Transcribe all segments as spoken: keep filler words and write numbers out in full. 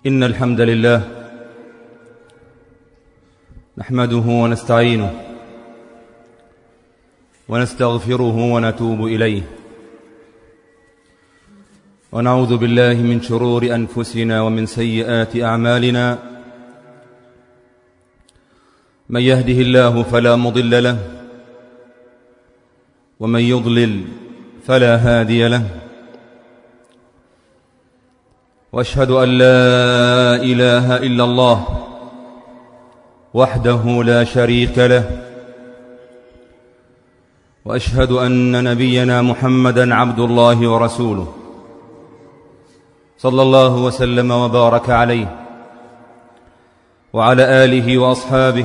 إن الحمد لله نحمده ونستعينه ونستغفره ونتوب إليه، ونعوذ بالله من شرور أنفسنا ومن سيئات أعمالنا. من يهده الله فلا مضل له، ومن يضلل فلا هادي له، وأشهد أن لا إله إلا الله وحده لا شريك له، وأشهد أن نبينا محمدًا عبد الله ورسوله، صلى الله وسلم وبارك عليه وعلى آله وأصحابه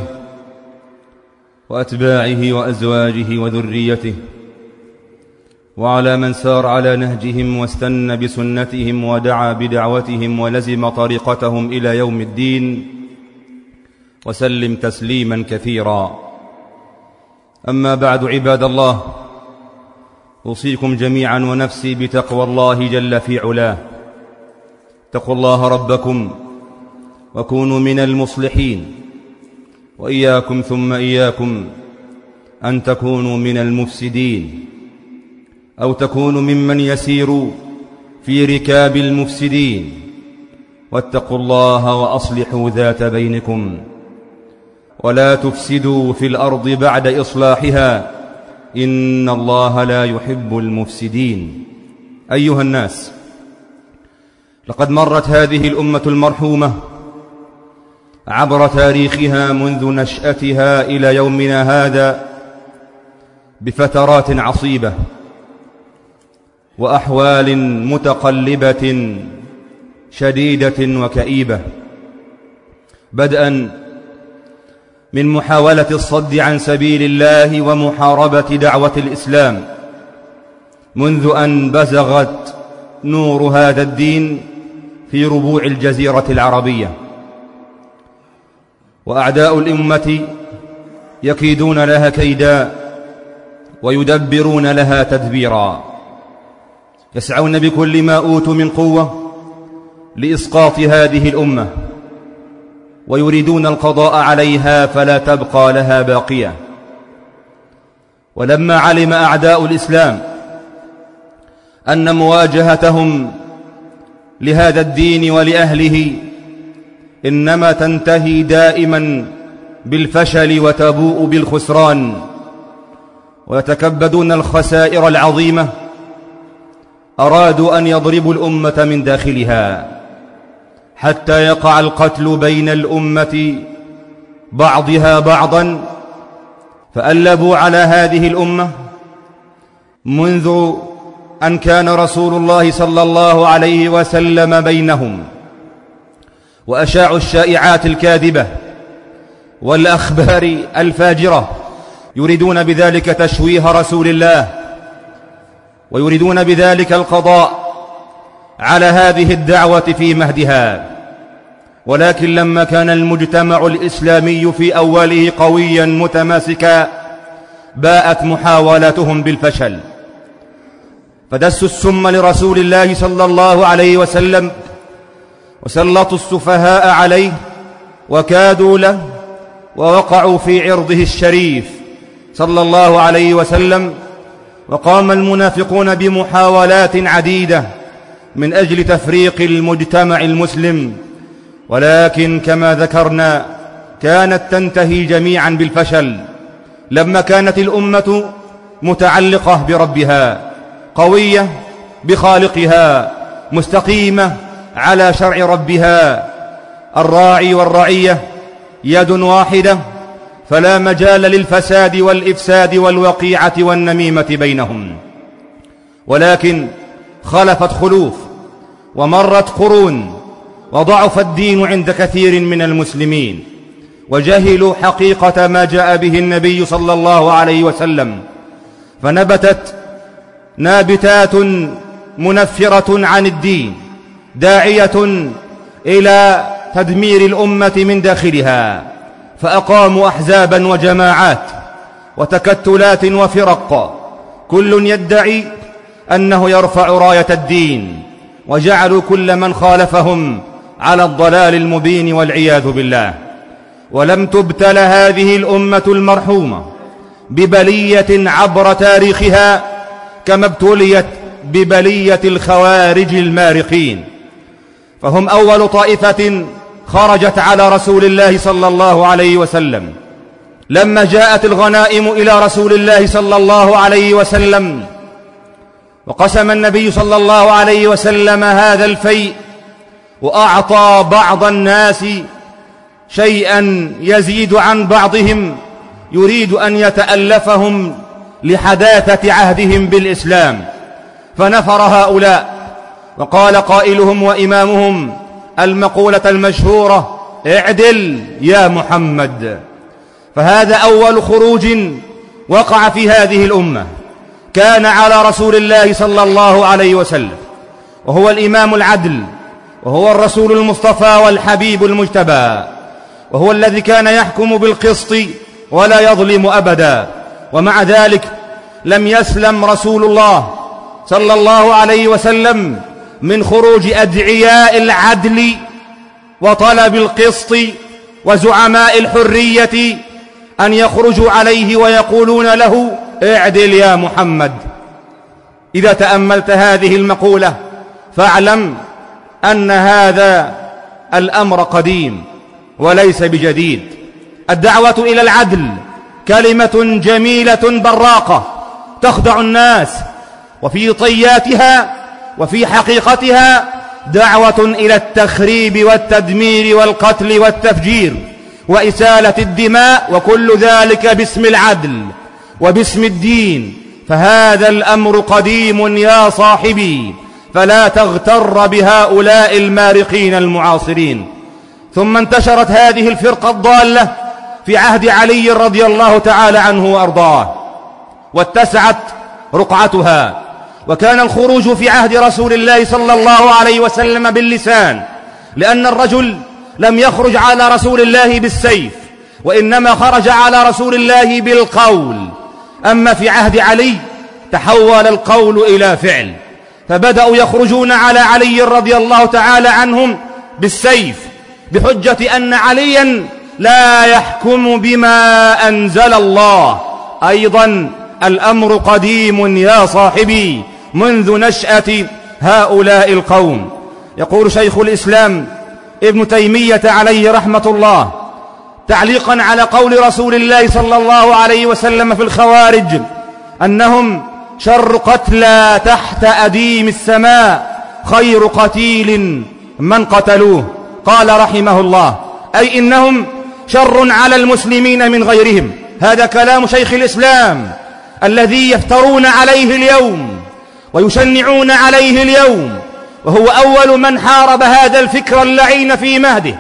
وأتباعه وأزواجه وذريته، وعلى من سار على نهجهم واستنى بسنتهم ودعا بدعوتهم ولزم طريقتهم إلى يوم الدين، وسلم تسليما كثيرا. أما بعد، عباد الله، أوصيكم جميعا ونفسي بتقوى الله جل في علاه. اتقوا الله ربكم وكونوا من المصلحين، وإياكم ثم إياكم أن تكونوا من المفسدين، أو تكونوا ممن يسير في ركاب المفسدين. واتقوا الله وأصلحوا ذات بينكم، ولا تفسدوا في الأرض بعد إصلاحها، إن الله لا يحب المفسدين. أيها الناس، لقد مرت هذه الأمة المرحومة عبر تاريخها منذ نشأتها إلى يومنا هذا بفترات عصيبة وأحوال متقلبة شديدة وكئيبة، بدءا من محاولة الصد عن سبيل الله ومحاربة دعوة الإسلام منذ أن بزغت نور هذا الدين في ربوع الجزيرة العربية، وأعداء الأمة يكيدون لها كيدا ويدبرون لها تدبيرا، يسعون بكل ما أوتوا من قوة لإسقاط هذه الأمة، ويريدون القضاء عليها فلا تبقى لها باقية. ولما علم أعداء الإسلام أن مواجهتهم لهذا الدين ولأهله إنما تنتهي دائما بالفشل وتبوء بالخسران، ويتكبدون الخسائر العظيمة، أرادوا أن يضربوا الأمة من داخلها حتى يقع القتل بين الأمة بعضها بعضا. فألبوا على هذه الأمة منذ أن كان رسول الله صلى الله عليه وسلم بينهم، وأشاعوا الشائعات الكاذبة والأخبار الفاجرة، يريدون بذلك تشويه رسول الله، ويريدون بذلك القضاء على هذه الدعوة في مهدها. ولكن لما كان المجتمع الإسلامي في أوله قويا متماسكا، باءت محاولاتهم بالفشل، فدسوا السم لرسول الله صلى الله عليه وسلم، وسلطوا السفهاء عليه وكادوا له، ووقعوا في عرضه الشريف صلى الله عليه وسلم. وقام المنافقون بمحاولات عديدة من أجل تفريق المجتمع المسلم، ولكن كما ذكرنا كانت تنتهي جميعا بالفشل، لما كانت الأمة متعلقة بربها، قوية بخالقها، مستقيمة على شرع ربها، الراعي والرعية يد واحدة، فلا مجال للفساد والإفساد والوقيعة والنميمة بينهم. ولكن خلفت خلوف ومرت قرون، وضعف الدين عند كثير من المسلمين، وجهلوا حقيقة ما جاء به النبي صلى الله عليه وسلم، فنبتت نابتات منفرة عن الدين، داعية إلى تدمير الأمة من داخلها، فأقاموا أحزابا وجماعات وتكتلات وفرق، كل يدعي أنه يرفع راية الدين، وجعلوا كل من خالفهم على الضلال المبين والعياذ بالله. ولم تبتل هذه الأمة المرحومة ببلية عبر تاريخها كما ابتليت ببلية الخوارج المارقين، فهم أول طائفة خرجت على رسول الله صلى الله عليه وسلم لما جاءت الغنائم إلى رسول الله صلى الله عليه وسلم، وقسم النبي صلى الله عليه وسلم هذا الفيء وأعطى بعض الناس شيئا يزيد عن بعضهم، يريد أن يتألفهم لحداثة عهدهم بالإسلام، فنفر هؤلاء وقال قائلهم وإمامهم المقولة المشهورة: اعدل يا محمد. فهذا أول خروج وقع في هذه الأمة كان على رسول الله صلى الله عليه وسلم، وهو الإمام العدل، وهو الرسول المصطفى والحبيب المجتبى، وهو الذي كان يحكم بالقسط ولا يظلم أبدا. ومع ذلك لم يسلم رسول الله صلى الله عليه وسلم من خروج أدعياء العدل وطلب القسط وزعماء الحرية أن يخرجوا عليه ويقولون له: اعدل يا محمد. إذا تأملت هذه المقولة فاعلم أن هذا الأمر قديم وليس بجديد. الدعوة إلى العدل كلمة جميلة براقة تخدع الناس، وفي طياتها وفي حقيقتها دعوة إلى التخريب والتدمير والقتل والتفجير وإسالة الدماء، وكل ذلك باسم العدل وباسم الدين. فهذا الأمر قديم يا صاحبي، فلا تغتر بهؤلاء المارقين المعاصرين. ثم انتشرت هذه الفرقة الضالة في عهد علي رضي الله تعالى عنه وأرضاه، واتسعت رقعتها، وكان الخروج في عهد رسول الله صلى الله عليه وسلم باللسان، لأن الرجل لم يخرج على رسول الله بالسيف، وإنما خرج على رسول الله بالقول. أما في عهد علي تحول القول إلى فعل، فبدأوا يخرجون على علي رضي الله تعالى عنهم بالسيف، بحجة أن عليا لا يحكم بما أنزل الله. أيضا الأمر قديم يا صاحبي منذ نشأة هؤلاء القوم. يقول شيخ الإسلام ابن تيمية عليه رحمة الله تعليقا على قول رسول الله صلى الله عليه وسلم في الخوارج أنهم شر قتلى تحت أديم السماء، خير قتيل من قتلوه. قال رحمه الله: أي إنهم شر على المسلمين من غيرهم. هذا كلام شيخ الإسلام الذي يفترون عليه اليوم ويشنعون عليه اليوم، وهو أول من حارب هذا الفكر اللعين في مهده.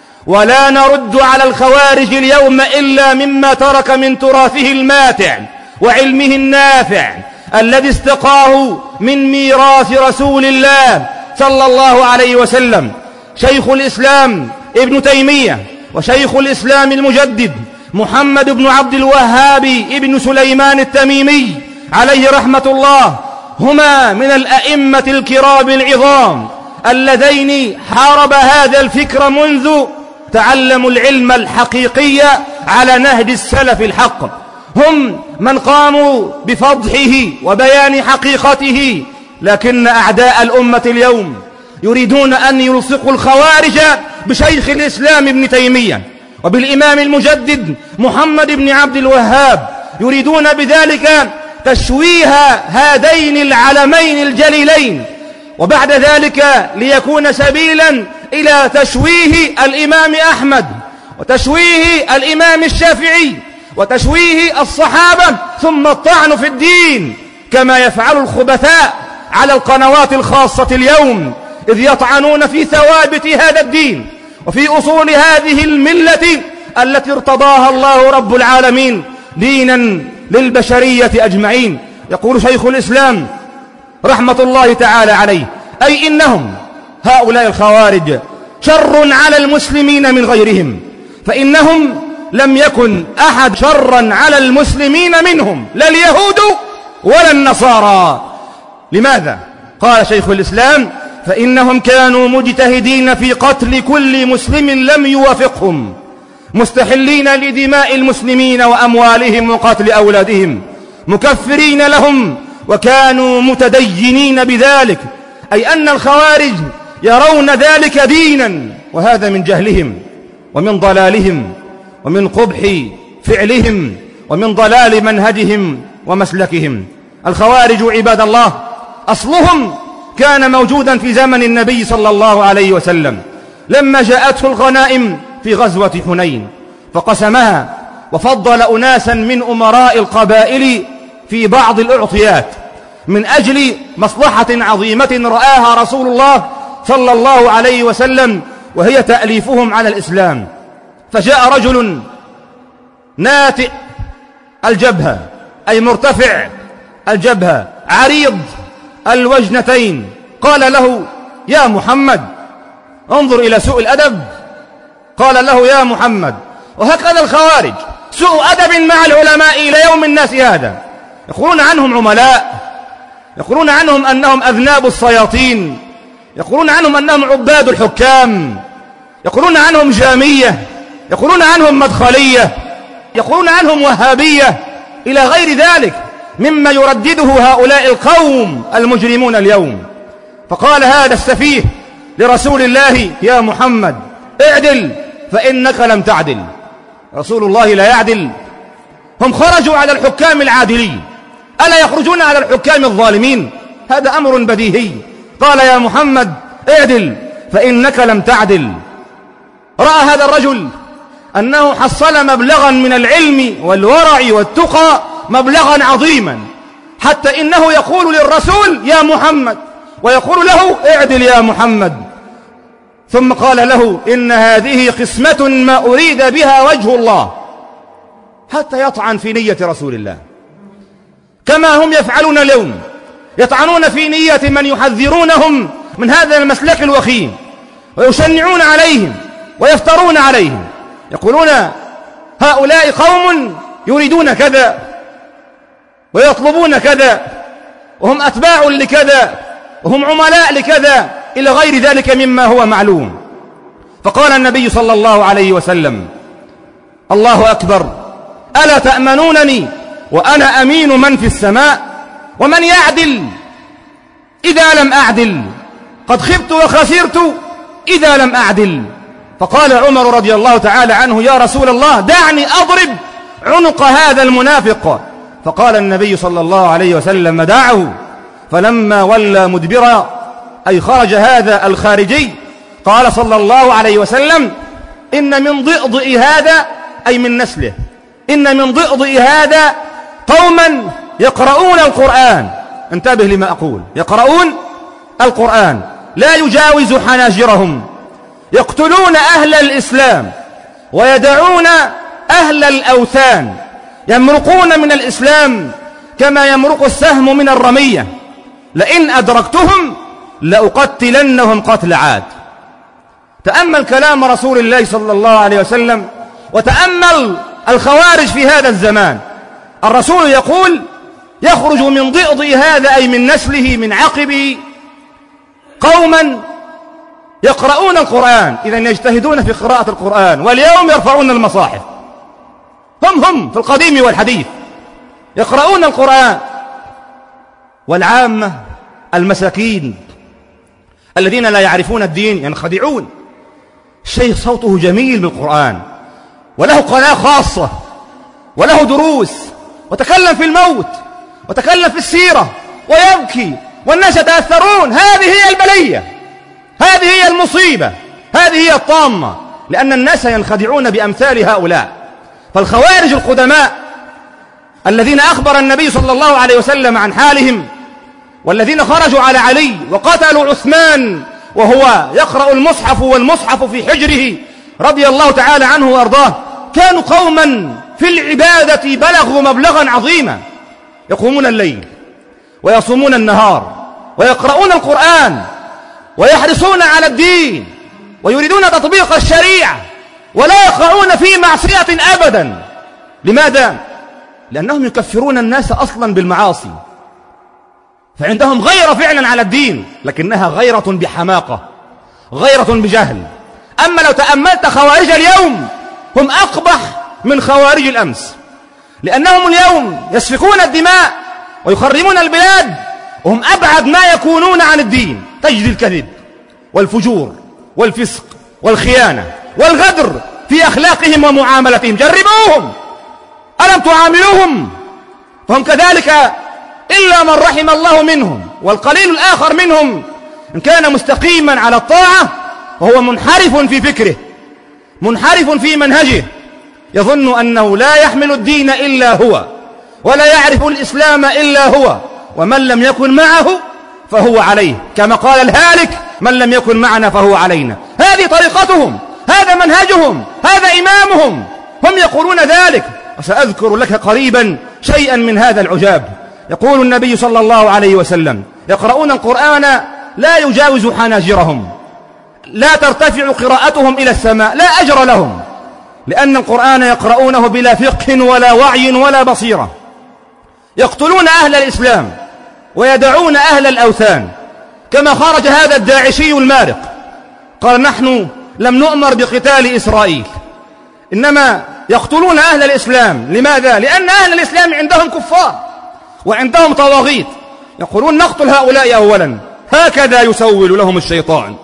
ولا نرد على الخوارج اليوم إلا مما ترك من تراثه الماتع وعلمه النافع الذي استقاه من ميراث رسول الله صلى الله عليه وسلم. شيخ الإسلام ابن تيمية وشيخ الإسلام المجدد محمد بن عبد الوهاب ابن سليمان التميمي عليه رحمة الله هما من الأئمة الكرام العظام اللذين حارب هذا الفكر منذ تعلموا العلم الحقيقي على نهج السلف الحق. هم من قاموا بفضحه وبيان حقيقته، لكن أعداء الأمة اليوم يريدون أن يلصقوا الخوارج بشيخ الإسلام ابن تيمية وبالإمام المجدد محمد بن عبد الوهاب، يريدون بذلك تشويه هذين العلمين الجليلين، وبعد ذلك ليكون سبيلا إلى تشويه الإمام أحمد وتشويه الإمام الشافعي وتشويه الصحابة، ثم الطعن في الدين كما يفعل الخبثاء على القنوات الخاصة اليوم، إذ يطعنون في ثوابت هذا الدين وفي أصول هذه الملة التي ارتضاها الله رب العالمين دينا للبشرية أجمعين. يقول شيخ الإسلام رحمة الله تعالى عليه: أي إنهم هؤلاء الخوارج شر على المسلمين من غيرهم، فإنهم لم يكن أحد شرا على المسلمين منهم، لا اليهود ولا النصارى. لماذا؟ قال شيخ الإسلام: فإنهم كانوا مجتهدين في قتل كل مسلم لم يوافقهم، مستحلين لدماء المسلمين وأموالهم وقتل أولادهم، مكفرين لهم، وكانوا متدينين بذلك، أي أن الخوارج يرون ذلك دينا، وهذا من جهلهم ومن ضلالهم ومن قبح فعلهم ومن ضلال منهجهم ومسلكهم. الخوارج عباد الله أصلهم كان موجودا في زمن النبي صلى الله عليه وسلم لما جاءته الغنائم في غزوة حنين، فقسمها وفضل أناسا من أمراء القبائل في بعض الأعطيات من أجل مصلحة عظيمة رآها رسول الله صلى الله عليه وسلم، وهي تأليفهم على الإسلام. فجاء رجل ناتئ الجبهة، أي مرتفع الجبهة، عريض الوجنتين، قال له: يا محمد. انظر إلى سوء الأدب، قال له: يا محمد. وهكذا الخوارج سوء أدب مع العلماء إلى يوم الناس هذا، يقولون عنهم عملاء، يقولون عنهم أنهم أذناب السياطين، يقولون عنهم أنهم عباد الحكام، يقولون عنهم جامية، يقولون عنهم مدخلية، يقولون عنهم وهابية، إلى غير ذلك مما يردده هؤلاء القوم المجرمون اليوم. فقال هذا السفيه لرسول الله: يا محمد اعدل فإنك لم تعدل. رسول الله لا يعدل؟ هم خرجوا على الحكام العادلين، ألا يخرجون على الحكام الظالمين؟ هذا أمر بديهي. قال: يا محمد اعدل فإنك لم تعدل. رأى هذا الرجل أنه حصل مبلغا من العلم والورع والتقى، مبلغا عظيما، حتى إنه يقول للرسول: يا محمد، ويقول له: اعدل يا محمد. ثم قال له: إن هذه قسمة ما أريد بها وجه الله، حتى يطعن في نية رسول الله، كما هم يفعلون اليوم، يطعنون في نية من يحذرونهم من هذا المسلك الوخيم، ويشنعون عليهم ويفترون عليهم، يقولون: هؤلاء قوم يريدون كذا ويطلبون كذا، وهم أتباع لكذا، وهم عملاء لكذا، إلى غير ذلك مما هو معلوم. فقال النبي صلى الله عليه وسلم: الله أكبر، ألا تأمنونني وأنا أمين من في السماء؟ ومن يعدل إذا لم أعدل؟ قد خبت وخسرت إذا لم أعدل. فقال عمر رضي الله تعالى عنه: يا رسول الله، دعني أضرب عنق هذا المنافق. فقال النبي صلى الله عليه وسلم: دعه. فلما ولى مدبرا، أي خرج هذا الخارجي، قال صلى الله عليه وسلم: إن من ضئضئ هذا، أي من نسله، إن من ضئضئ هذا قوما يقرؤون القرآن، انتبه لما أقول، يقرؤون القرآن لا يجاوز حناجرهم، يقتلون أهل الإسلام ويدعون أهل الأوثان، يمرقون من الإسلام كما يمرق السهم من الرمية، لئن أدركتهم لأقتلنهم قتل عاد. تأمل كلام رسول الله صلى الله عليه وسلم، وتأمل الخوارج في هذا الزمان. الرسول يقول: يخرج من ضئضئ هذا، أي من نسله من عقبه، قوما يقرؤون القرآن، إذا يجتهدون في قراءة القرآن، واليوم يرفعون المصاحف، هم هم في القديم والحديث يقرؤون القرآن. والعامة المساكين الذين لا يعرفون الدين ينخدعون. الشيخ صوته جميل بالقرآن، وله قناة خاصة، وله دروس، وتكلم في الموت، وتكلم في السيرة، ويبكي، والناس يتأثرون. هذه هي البلية، هذه هي المصيبة، هذه هي الطامة، لأن الناس ينخدعون بأمثال هؤلاء. فالخوارج القدماء الذين أخبر النبي صلى الله عليه وسلم عن حالهم، والذين خرجوا على علي وقتلوا عثمان وهو يقرأ المصحف والمصحف في حجره رضي الله تعالى عنه وأرضاه، كانوا قوما في العبادة بلغوا مبلغا عظيما، يقومون الليل ويصومون النهار ويقرؤون القرآن ويحرصون على الدين ويريدون تطبيق الشريعة، ولا يقعون في معصية أبدا. لماذا؟ لأنهم يكفرون الناس أصلا بالمعاصي، فعندهم غيرة فعلا على الدين، لكنها غيرة بحماقة، غيرة بجهل. أما لو تأملت خوارج اليوم هم أقبح من خوارج الأمس، لأنهم اليوم يسفكون الدماء ويخرمون البلاد وهم أبعد ما يكونون عن الدين. تجد الكذب والفجور والفسق والخيانة والغدر في أخلاقهم ومعاملتهم. جربوهم، ألم تعاملوهم؟ فهم كذلك إلا من رحم الله منهم، والقليل الآخر منهم إن كان مستقيما على الطاعة وهو منحرف في فكره، منحرف في منهجه، يظن أنه لا يحمل الدين إلا هو ولا يعرف الإسلام إلا هو، ومن لم يكن معه فهو عليه، كما قال الهالك من لم يكن معنا فهو علينا. هذه طريقتهم، هذا منهجهم، هذا إمامهم، هم يقولون ذلك. وسأذكر لك قريبا شيئا من هذا العجاب. يقول النبي صلى الله عليه وسلم: يقرؤون القرآن لا يجاوز حناجرهم، لا ترتفع قراءتهم إلى السماء، لا أجر لهم، لأن القرآن يقرؤونه بلا فقه ولا وعي ولا بصيرة. يقتلون أهل الإسلام ويدعون أهل الأوثان، كما خرج هذا الداعشي المارق قال: نحن لم نؤمر بقتال إسرائيل، إنما يقتلون أهل الإسلام. لماذا؟ لأن أهل الإسلام عندهم كفار وعندهم طواغيت، يقولون نقتل هؤلاء أولا. هكذا يسول لهم الشيطان،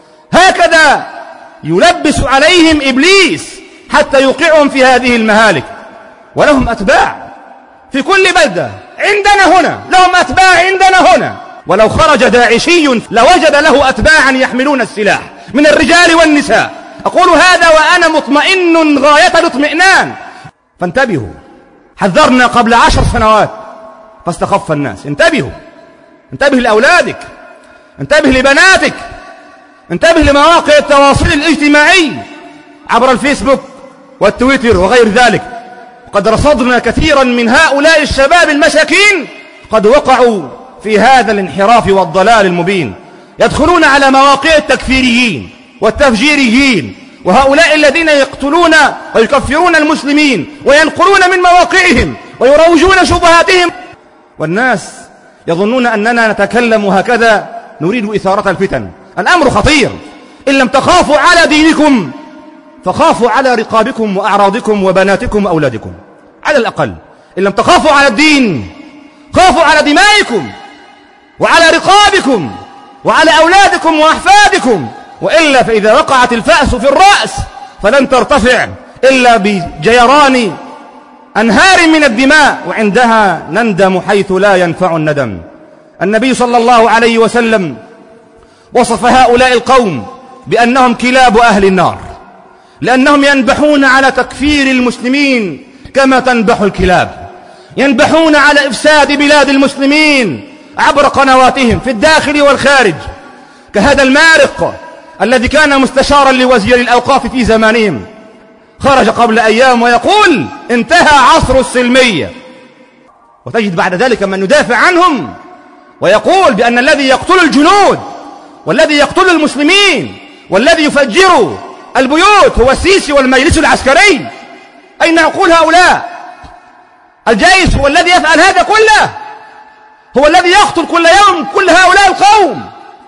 هكذا يلبس عليهم إبليس حتى يوقعهم في هذه المهالك. ولهم أتباع في كل بلدة، عندنا هنا لهم أتباع، عندنا هنا. ولو خرج داعشي لوجد له أتباعا يحملون السلاح من الرجال والنساء. أقول هذا وأنا مطمئن غاية الاطمئنان. فانتبهوا، حذرنا قبل عشر سنوات فاستخف الناس. انتبهوا، انتبه لأولادك، انتبه لبناتك، انتبه لمواقع التواصل الاجتماعي عبر الفيسبوك والتويتر وغير ذلك. قد رصدنا كثيرا من هؤلاء الشباب المساكين قد وقعوا في هذا الانحراف والضلال المبين. يدخلون على مواقع التكفيريين والتفجيريين وهؤلاء الذين يقتلون ويكفرون المسلمين وينقلون من مواقعهم ويروجون شبهاتهم، والناس يظنون أننا نتكلم هكذا نريد إثارة الفتن. الأمر خطير. إن لم تخافوا على دينكم فخافوا على رقابكم وأعراضكم وبناتكم وأولادكم على الأقل. إن لم تخافوا على الدين خافوا على دمائكم وعلى رقابكم وعلى أولادكم وأحفادكم، وإلا فإذا وقعت الفأس في الرأس فلن ترتفع إلا بجيران أنهار من الدماء، وعندها نندم حيث لا ينفع الندم. النبي صلى الله عليه وسلم وصف هؤلاء القوم بأنهم كلاب أهل النار، لأنهم ينبحون على تكفير المسلمين كما تنبح الكلاب، ينبحون على إفساد بلاد المسلمين عبر قنواتهم في الداخل والخارج، كهذا المارق الذي كان مستشارا لوزير الأوقاف في زمانهم، خرج قبل أيام ويقول انتهى عصر السلمية، وتجد بعد ذلك من يدافع عنهم ويقول بأن الذي يقتل الجنود والذي يقتل المسلمين والذي يفجر البيوت هو السيسي والمجلس العسكري. أين عقول هؤلاء؟ الجيش هو الذي يفعل هذا كله، هو الذي يقتل كل يوم كل هؤلاء القوم،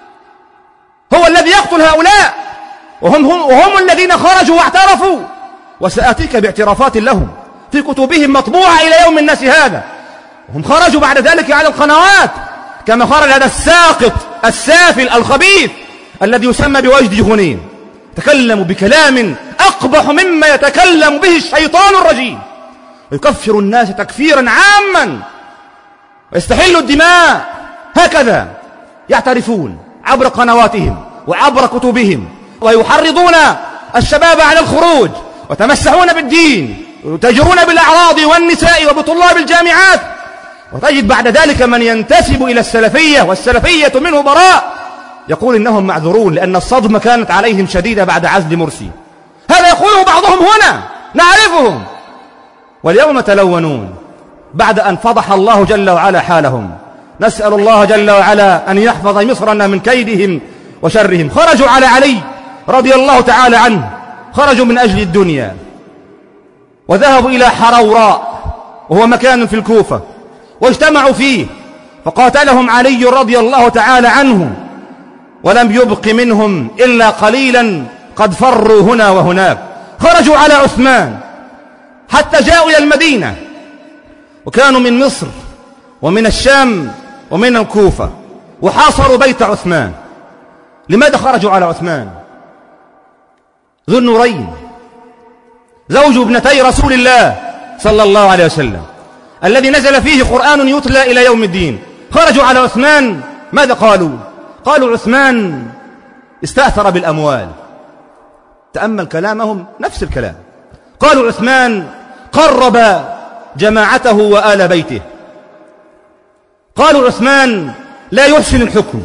هو الذي يقتل هؤلاء، وهم, هم, وهم الذين خرجوا واعترفوا، وسأتيك باعترافات لهم في كتبهم مطبوعة إلى يوم الناس هذا. وهم خرجوا بعد ذلك على القنوات كما خرج هذا الساقط السافل الخبيث الذي يسمى بوجد جهنين، تكلموا بكلام أقبح مما يتكلم به الشيطان الرجيم، ويكفر الناس تكفيرا عاما ويستحلوا الدماء. هكذا يعترفون عبر قنواتهم وعبر كتبهم، ويحرضون الشباب على الخروج، وتمسحون بالدين، ويتاجرون بالأعراض والنساء وبطلاب الجامعات. وتجد بعد ذلك من ينتسب إلى السلفية والسلفية منه براء يقول إنهم معذورون لأن الصدمة كانت عليهم شديدة بعد عزل مرسي. هذا يقوله بعضهم هنا، نعرفهم، واليوم تلونون بعد أن فضح الله جل وعلا حالهم. نسأل الله جل وعلا أن يحفظ مصرنا من كيدهم وشرهم. خرجوا على علي رضي الله تعالى عنه، خرجوا من أجل الدنيا وذهبوا إلى حروراء وهو مكان في الكوفة، واجتمعوا فيه فقاتلهم علي رضي الله تعالى عنه، ولم يبق منهم إلا قليلا قد فروا هنا وهناك. خرجوا على عثمان حتى جاءوا إلى المدينة، وكانوا من مصر ومن الشام ومن الكوفة، وحاصروا بيت عثمان. لماذا خرجوا على عثمان؟ ذو النورين، زوج ابنتي رسول الله صلى الله عليه وسلم، الذي نزل فيه قرآن يتلى إلى يوم الدين. خرجوا على عثمان، ماذا قالوا؟ قالوا عثمان استأثر بالأموال. تأمل كلامهم، نفس الكلام. قالوا عثمان قرب جماعته وآل بيته. قالوا عثمان لا يحسن الحكم.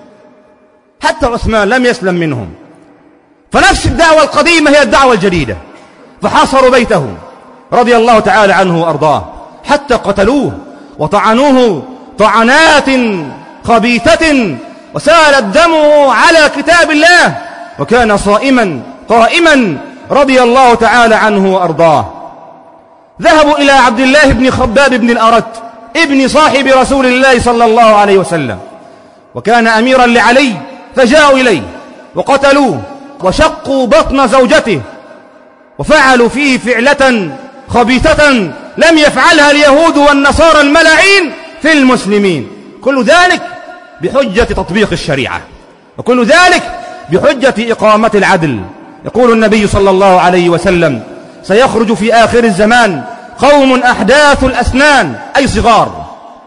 حتى عثمان لم يسلم منهم. فنفس الدعوة القديمة هي الدعوة الجديدة. فحاصروا بيته رضي الله تعالى عنه وأرضاه حتى قتلوه وطعنوه طعنات خبيثة، وسال الدم على كتاب الله، وكان صائما قائما رضي الله تعالى عنه وأرضاه. ذهبوا إلى عبد الله بن خباب بن الأرت ابن صاحب رسول الله صلى الله عليه وسلم، وكان أميرا لعلي، فجاءوا إليه وقتلوه وشقوا بطن زوجته، وفعلوا فيه فعلة خبيثة لم يفعلها اليهود والنصارى الملاعين في المسلمين. كل ذلك بحجة تطبيق الشريعة، وكل ذلك بحجة إقامة العدل. يقول النبي صلى الله عليه وسلم: سيخرج في آخر الزمان قوم أحداث الأسنان، أي صغار،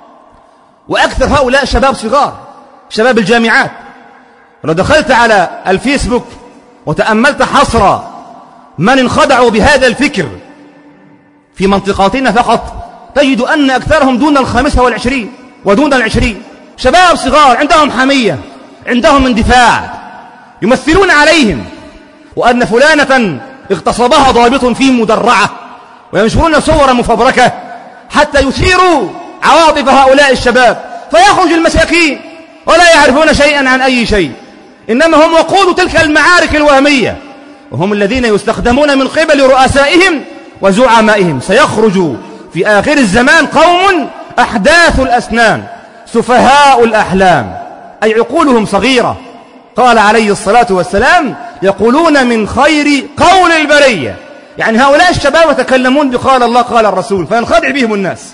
وأكثر هؤلاء شباب صغار، شباب الجامعات. لو دخلت على الفيسبوك وتأملت حصر من انخدعوا بهذا الفكر في منطقاتنا فقط، تجد أن أكثرهم دون الخامسة والعشرين ودون العشرين، شباب صغار عندهم حمية، عندهم اندفاع، يمثلون عليهم وأن فلانة اغتصبها ضابط في مدرعة، وينشرون صور مفبركة حتى يثيروا عواطف هؤلاء الشباب، فيخرج المساكين ولا يعرفون شيئا عن أي شيء، إنما هم وقود تلك المعارك الوهمية، وهم الذين يستخدمون من قبل رؤسائهم وزعمائهم. سيخرج في آخر الزمان قوم أحداث الأسنان سفهاء الأحلام، أي عقولهم صغيرة. قال عليه الصلاة والسلام: يقولون من خير قول البرية، يعني هؤلاء الشباب يتكلمون بقال الله قال الرسول، فينخدع بهم الناس،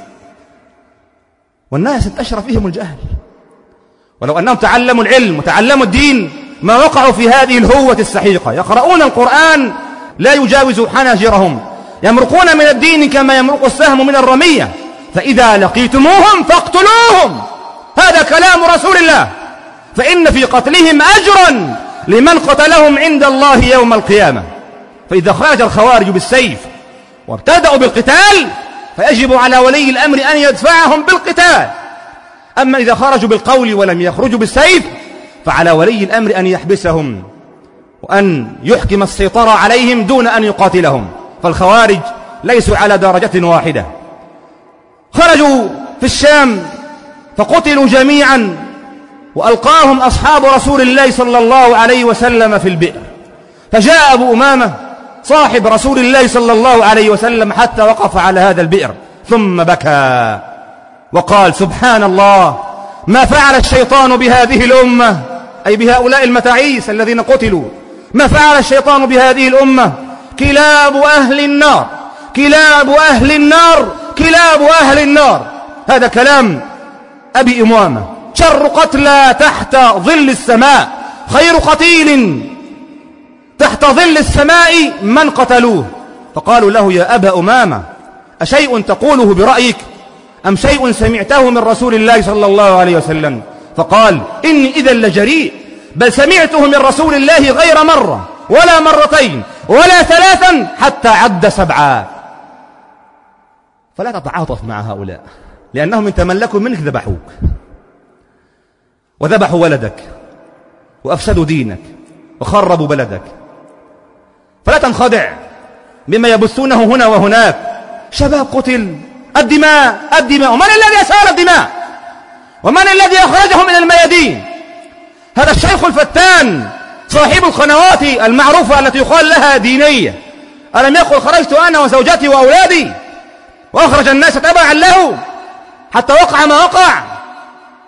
والناس انتشر فيهم الجهل. ولو أنهم تعلموا العلم وتعلموا الدين ما وقعوا في هذه الهوة السحيقة. يقرؤون القرآن لا يجاوز حناجرهم، يمرقون من الدين كما يمرق السهم من الرمية، فإذا لقيتموهم فاقتلوهم. هذا كلام رسول الله، فإن في قتلهم أجرا لمن قتلهم عند الله يوم القيامة. فإذا خرج الخوارج بالسيف وابتدأوا بالقتال فيجب على ولي الأمر أن يدفعهم بالقتال. أما إذا خرجوا بالقول ولم يخرجوا بالسيف فعلى ولي الأمر أن يحبسهم وأن يحكم السيطرة عليهم دون أن يقاتلهم. فالخوارج ليسوا على درجة واحدة. خرجوا في الشام فقتلوا جميعا، وألقاهم أصحاب رسول الله صلى الله عليه وسلم في البئر. فجاء أبو أمامة صاحب رسول الله صلى الله عليه وسلم حتى وقف على هذا البئر، ثم بكى وقال: سبحان الله، ما فعل الشيطان بهذه الأمة، أي بهؤلاء المتاعيس الذين قتلوا. ما فعل الشيطان بهذه الأمة؟ كلاب أهل النار، كلاب أهل النار، كلاب أهل النار. هذا كلام أبي أمامة. شر قتلى تحت ظل السماء، خير قتيل تحت ظل السماء من قتلوه. فقالوا له: يا أبا أمامة، أشيء تقوله برأيك أم شيء سمعته من رسول الله صلى الله عليه وسلم؟ فقال: إني إذا لجريء، بل سمعته من رسول الله غير مرة ولا مرتين ولا ثلاثا حتى عد سبعا. فلا تتعاطف مع هؤلاء، لأنهم إن تملكوا منك ذبحوك وذبحوا ولدك وأفسدوا دينك وخربوا بلدك. فلا تنخدع بما يبثونه هنا وهناك. شباب قتل، الدماء الدماء، ومن الذي أسال الدماء؟ ومن الذي أخرجهم إلى الميادين؟ هذا الشيخ الفتان صاحب القنوات المعروفة التي يقال لها دينية، ألم يقل: خرجت أنا وزوجتي وأولادي؟ وأخرج الناس تبعا له حتى وقع ما وقع.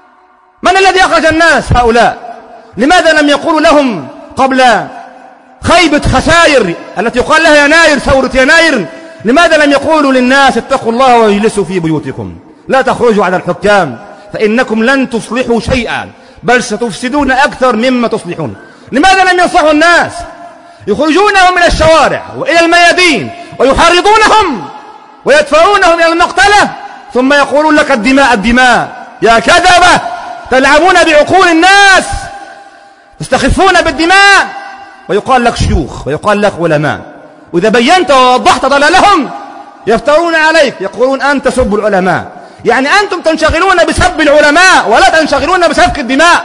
من الذي أخرج الناس هؤلاء؟ لماذا لم يقولوا لهم قبل خيبة خسائر التي يقال لها يناير، ثورة يناير، لماذا لم يقولوا للناس اتقوا الله واجلسوا في بيوتكم، لا تخرجوا على الحكام فإنكم لن تصلحوا شيئا بل ستفسدون أكثر مما تصلحون؟ لماذا لم ينصحوا الناس؟ يخرجونهم من الشوارع وإلى الميادين ويحرضونهم ويدفعونهم إلى المقتلة، ثم يقولون لك الدماء الدماء. يا كذبة، تلعبون بعقول الناس، تستخفون بالدماء، ويقال لك شيوخ ويقال لك علماء، وإذا بينت ووضحت ضلالهم يفترون عليك، يقولون أنت تسب العلماء. يعني أنتم تنشغلون بسب العلماء ولا تنشغلون بسفك الدماء،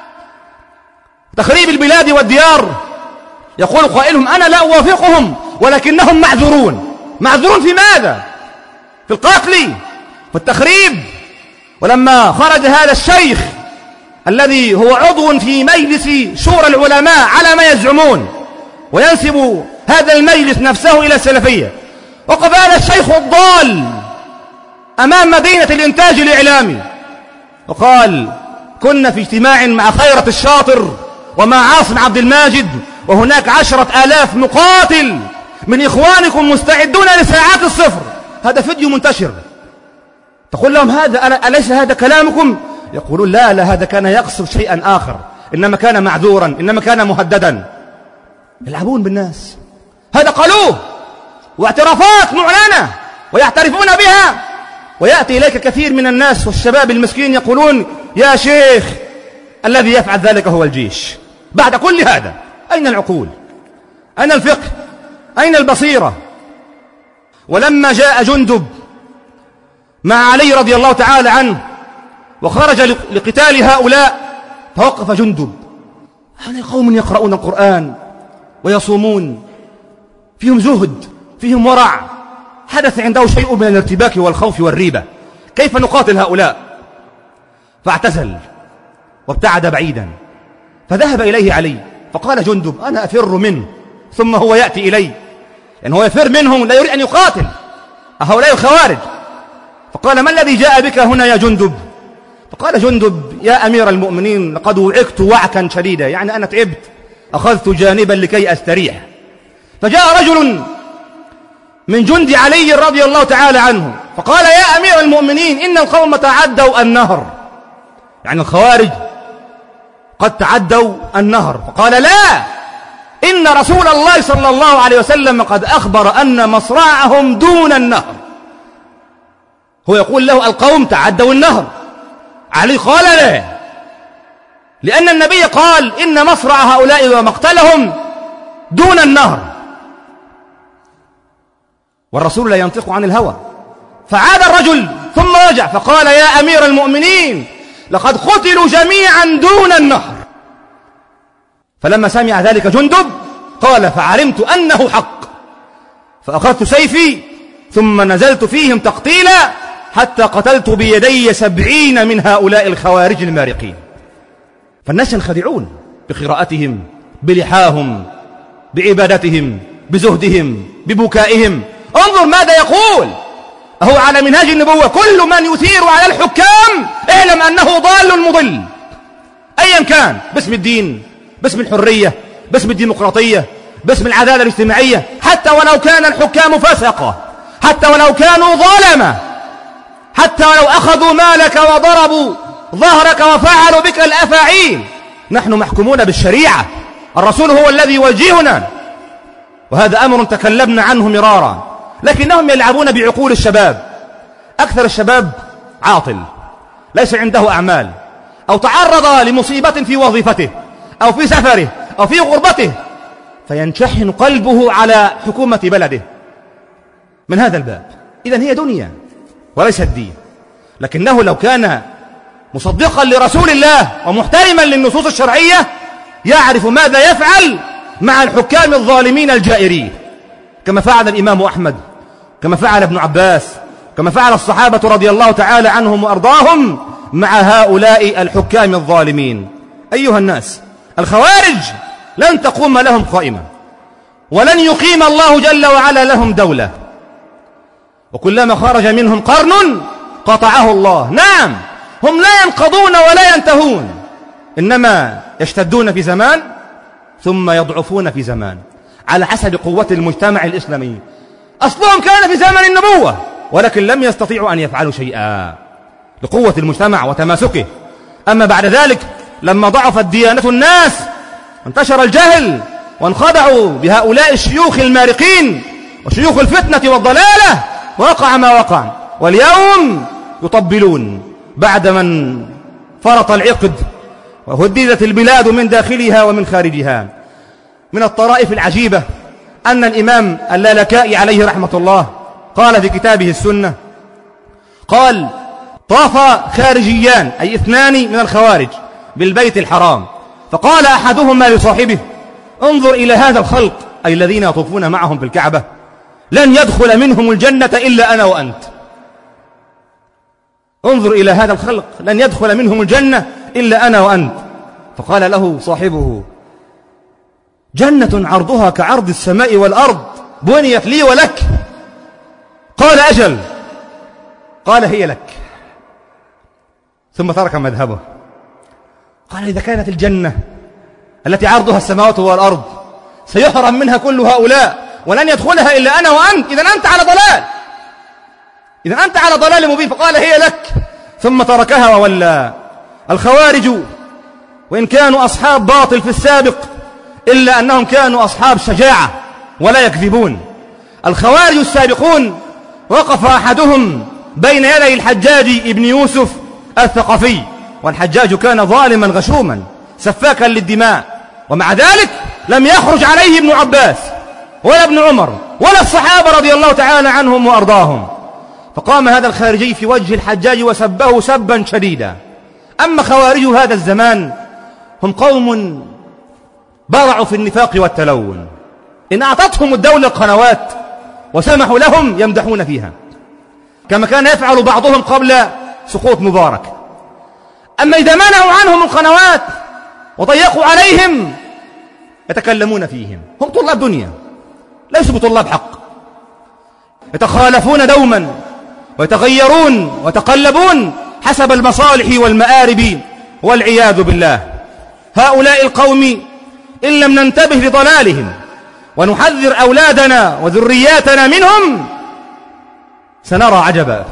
تخريب البلاد والديار. يقول قائلهم أنا لا أوافقهم ولكنهم معذورون. معذورون في ماذا؟ في القتل، في التخريب. ولما خرج هذا الشيخ الذي هو عضو في مجلس شورى العلماء على ما يزعمون وينسب هذا المجلس نفسه إلى السلفية، وقف هذا الشيخ الضال أمام مدينة الإنتاج الإعلامي وقال كنا في اجتماع مع خيرة الشاطر ومع عاصم عبد الماجد، وهناك عشرة آلاف مقاتل من إخوانكم مستعدون لساعات الصفر. هذا فيديو منتشر. تقول لهم هذا أليس هذا كلامكم؟ يقولون لا لا، هذا كان يقصد شيئا آخر، إنما كان معذورا، إنما كان مهددا. يلعبون بالناس. هذا قالوه واعترافات معلنة ويعترفون بها، ويأتي إليك كثير من الناس والشباب المسكين يقولون يا شيخ الذي يفعل ذلك هو الجيش. بعد كل هذا أين العقول؟ أين الفقه؟ أين البصيرة؟ ولما جاء جندب مع علي رضي الله تعالى عنه وخرج لقتال هؤلاء، توقف جندب. هؤلاء قوم يقرؤون القرآن ويصومون، فيهم زهد، فيهم ورع، حدث عنده شيء من الارتباك والخوف والريبة، كيف نقاتل هؤلاء؟ فاعتزل وابتعد بعيدا، فذهب إليه علي فقال جندب أنا أفر منه ثم هو يأتي إلي، يعني هو يفر منهم لا يريد أن يقاتل هؤلاء الخوارج. فقال ما الذي جاء بك هنا يا جندب؟ فقال جندب يا أمير المؤمنين لقد وعكت وعكا شديدا، يعني أنا تعبت، أخذت جانبا لكي أستريح. فجاء رجل من جند علي رضي الله تعالى عنه فقال يا أمير المؤمنين إن القوم تعدوا النهر، يعني الخوارج قد تعدوا النهر. فقال لا، إن رسول الله صلى الله عليه وسلم قد أخبر أن مصرعهم دون النهر. هو يقول له القوم تعدوا النهر. علي قال لا، لأن النبي قال إن مصرع هؤلاء ومقتلهم دون النهر، والرسول لا ينطق عن الهوى. فعاد الرجل ثم رجع فقال يا أمير المؤمنين لقد قتلوا جميعا دون النهر. فلما سمع ذلك جندب قال فعلمت أنه حق، فأخذت سيفي ثم نزلت فيهم تقتيلا حتى قتلت بيدي سبعين من هؤلاء الخوارج المارقين. فالناس ينخدعون بقراءتهم، بلحاهم، بعبادتهم، بزهدهم، ببكائهم. انظر ماذا يقول، أهو على منهاج النبوة كل من يثير على الحكام اعلم أنه ضال مضل أيا كان، باسم الدين، باسم الحرية، باسم الديمقراطية، باسم العدالة الاجتماعية، حتى ولو كان الحكام فسقة، حتى ولو كانوا ظالمة، حتى ولو أخذوا مالك وضربوا ظهرك وفعلوا بك الأفاعيل. نحن محكومون بالشريعة، الرسول هو الذي يوجهنا، وهذا أمر تكلمنا عنه مرارا. لكنهم يلعبون بعقول الشباب. أكثر الشباب عاطل ليس عنده أعمال، أو تعرض لمصيبة في وظيفته أو في سفره أو في غربته فينشحن قلبه على حكومة بلده. من هذا الباب إذن هي دنيا وليس الدين. لكنه لو كان مصدقا لرسول الله ومحترما للنصوص الشرعية يعرف ماذا يفعل مع الحكام الظالمين الجائرين، كما فعل الإمام أحمد، كما فعل ابن عباس، كما فعل الصحابة رضي الله تعالى عنهم وأرضاهم مع هؤلاء الحكام الظالمين. أيها الناس، الخوارج لن تقوم لهم قائمة، ولن يقيم الله جل وعلا لهم دولة، وكلما خرج منهم قرن قطعه الله. نعم، هم لا ينقضون ولا ينتهون، إنما يشتدون في زمان ثم يضعفون في زمان على حسب قوة المجتمع الإسلامي. أصلهم كان في زمن النبوة ولكن لم يستطيعوا أن يفعلوا شيئا لقوة المجتمع وتماسكه. أما بعد ذلك لما ضعفت ديانة الناس انتشر الجهل وانخدعوا بهؤلاء الشيوخ المارقين وشيوخ الفتنة والضلالة ووقع ما وقع، واليوم يطبلون بعد من فرط العقد وهددت البلاد من داخلها ومن خارجها. من الطرائف العجيبة أن الإمام اللالكائي عليه رحمة الله قال في كتابه السنة، قال: طاف خارجيان أي اثنان من الخوارج بالبيت الحرام، فقال أحدهما لصاحبه: انظر إلى هذا الخلق أي الذين يطوفون معهم في الكعبة، لن يدخل منهم الجنة إلا أنا وأنت. انظر إلى هذا الخلق لن يدخل منهم الجنة إلا أنا وأنت. فقال له صاحبه: جنة عرضها كعرض السماء والأرض بنيت لي ولك. قال: أجل. قال: هي لك. ثم ترك مذهبه. قال: إذا كانت الجنة التي عرضها السماوات والأرض سيحرم منها كل هؤلاء ولن يدخلها إلا أنا وأنت، إذن أنت على ضلال، إذن أنت على ضلال مبين. فقال: هي لك. ثم تركها وولى. الخوارج وإن كانوا أصحاب باطل في السابق إلا أنهم كانوا أصحاب شجاعة ولا يكذبون. الخوارج السابقون وقف أحدهم بين يدي الحجاج ابن يوسف الثقفي، والحجاج كان ظالما غشوما سفاكا للدماء، ومع ذلك لم يخرج عليه ابن عباس ولا ابن عمر ولا الصحابة رضي الله تعالى عنهم وأرضاهم. فقام هذا الخارجي في وجه الحجاج وسبه سبا شديدا. أما خوارج هذا الزمان هم قوم برعوا في النفاق والتلون، إن أعطتهم الدولة القنوات وسمحوا لهم يمدحون فيها كما كان يفعل بعضهم قبل سقوط مبارك. أما إذا منعوا عنهم القنوات وضيقوا عليهم يتكلمون فيهم. هم طلاب دنيا ليسوا بطلاب حق، يتخالفون دوما ويتغيرون ويتقلبون حسب المصالح والمآرب والعياذ بالله. هؤلاء القوم إن لم ننتبه لضلالهم ونحذر أولادنا وذرياتنا منهم سنرى عجبا.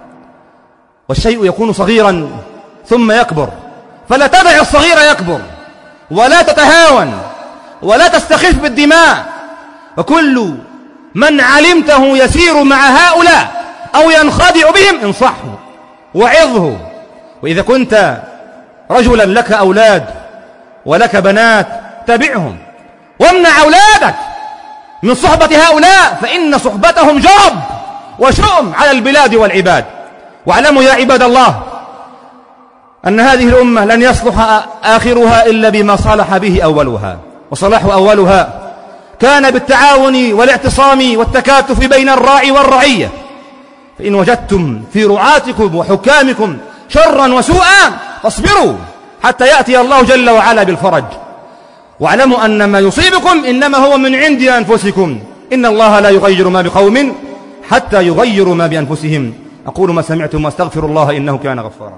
والشيء يكون صغيرا ثم يكبر، فلا تدع الصغير يكبر ولا تتهاون ولا تستخف بالدماء. وكل من علمته يسير مع هؤلاء أو ينخدع بهم انصحه وعظه. وإذا كنت رجلا لك أولاد ولك بنات تبعهم وامنع أولادك من صحبة هؤلاء، فإن صحبتهم جرب وشؤم على البلاد والعباد. واعلموا يا عباد الله أن هذه الأمة لن يصلح آخرها إلا بما صلح به أولها، وصلاح أولها كان بالتعاون والاعتصام والتكاتف بين الراعي والرعية. فإن وجدتم في رعاتكم وحكامكم شرا وسوءا فاصبروا حتى يأتي الله جل وعلا بالفرج. واعلموا أن ما يصيبكم إنما هو من عند أنفسكم، إن الله لا يغير ما بقوم حتى يغيروا ما بأنفسهم. أقول ما سمعتم واستغفر الله إنه كان غفارا.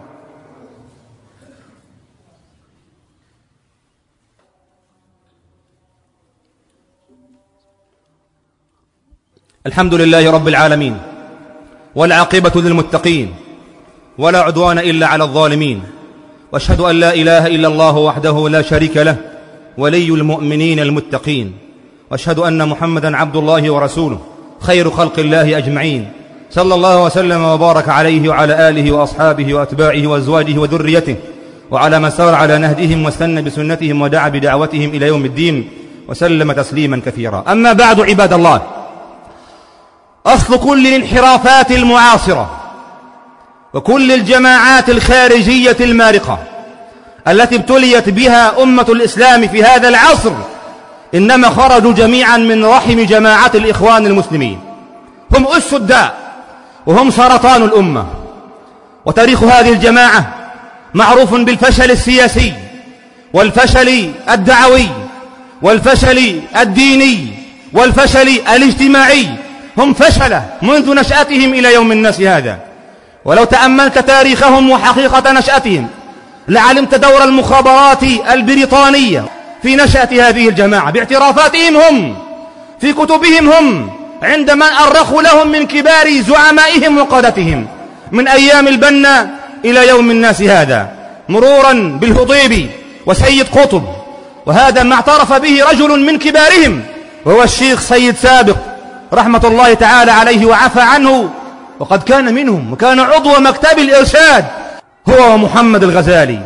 الحمد لله رب العالمين، والعاقبة للمتقين، ولا عدوان إلا على الظالمين، واشهد أن لا إله إلا الله وحده لا شريك له ولي المؤمنين المتقين، واشهد أن محمدا عبد الله ورسوله خير خلق الله أجمعين، صلى الله وسلم وبارك عليه وعلى آله وأصحابه وأتباعه وأزواجه وذريته وعلى من سار على نهجهم واستنى بسنتهم ودعا بدعوتهم إلى يوم الدين وسلم تسليما كثيرا. أما بعد عباد الله، أصل كل الانحرافات المعاصرة وكل الجماعات الخارجية المارقة التي ابتليت بها أمة الإسلام في هذا العصر إنما خرجوا جميعا من رحم جماعة الإخوان المسلمين. هم أس الداء وهم سرطان الأمة. وتاريخ هذه الجماعة معروف بالفشل السياسي والفشل الدعوي والفشل الديني والفشل الاجتماعي. هم فشلة منذ نشأتهم إلى يوم الناس هذا، ولو تأملت تاريخهم وحقيقة نشأتهم لعلمت دور المخابرات البريطانية في نشأة هذه الجماعة باعترافاتهم هم، في كتبهم هم، عندما أرخوا لهم من كبار زعمائهم وقادتهم من أيام البنا إلى يوم الناس هذا، مرورا بالهضيبي وسيد قطب، وهذا ما اعترف به رجل من كبارهم وهو الشيخ سيد سابق رحمة الله تعالى عليه وعفى عنه، وقد كان منهم وكان عضو مكتب الإرشاد هو ومحمد الغزالي.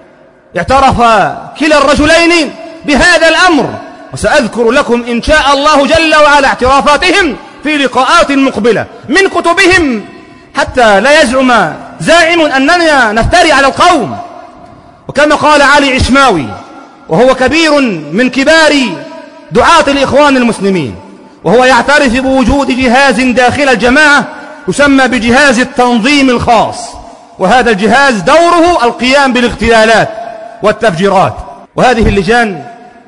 اعترف كلا الرجلين بهذا الأمر، وسأذكر لكم إن شاء الله جل وعلا اعترافاتهم في لقاءات مقبلة من كتبهم، حتى لا يزعم زاعم أننا نفتري على القوم. وكما قال علي عشماوي وهو كبير من كبار دعاة الإخوان المسلمين، وهو يعترف بوجود جهاز داخل الجماعة يسمى بجهاز التنظيم الخاص، وهذا الجهاز دوره القيام بالاغتيالات والتفجيرات. وهذه اللجان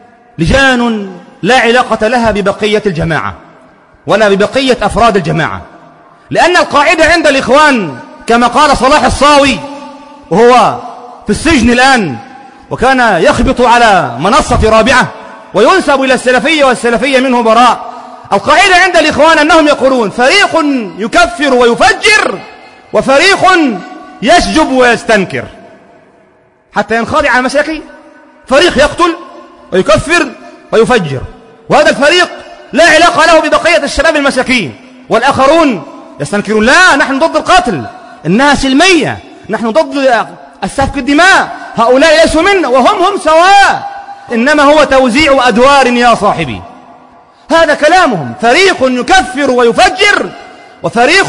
لجان لا علاقة لها ببقية الجماعة ولا ببقية أفراد الجماعة، لأن القاعدة عند الإخوان كما قال صلاح الصاوي وهو في السجن الآن وكان يخبط على منصة رابعة وينسب إلى السلفية والسلفية منه براء، القاعدة عند الإخوان أنهم يقولون فريق يكفر ويفجر وفريق يسجب ويستنكر حتى ينخضع المساكين. فريق يقتل ويكفر ويفجر، وهذا الفريق لا علاقة له ببقية الشباب المساكين، والآخرون يستنكرون لا نحن ضد القتل، إنها سلمية، نحن ضد السفك الدماء، هؤلاء ليسوا منا وهم هم سواء، إنما هو توزيع أدوار يا صاحبي. هذا كلامهم، فريق يكفر ويفجر وفريق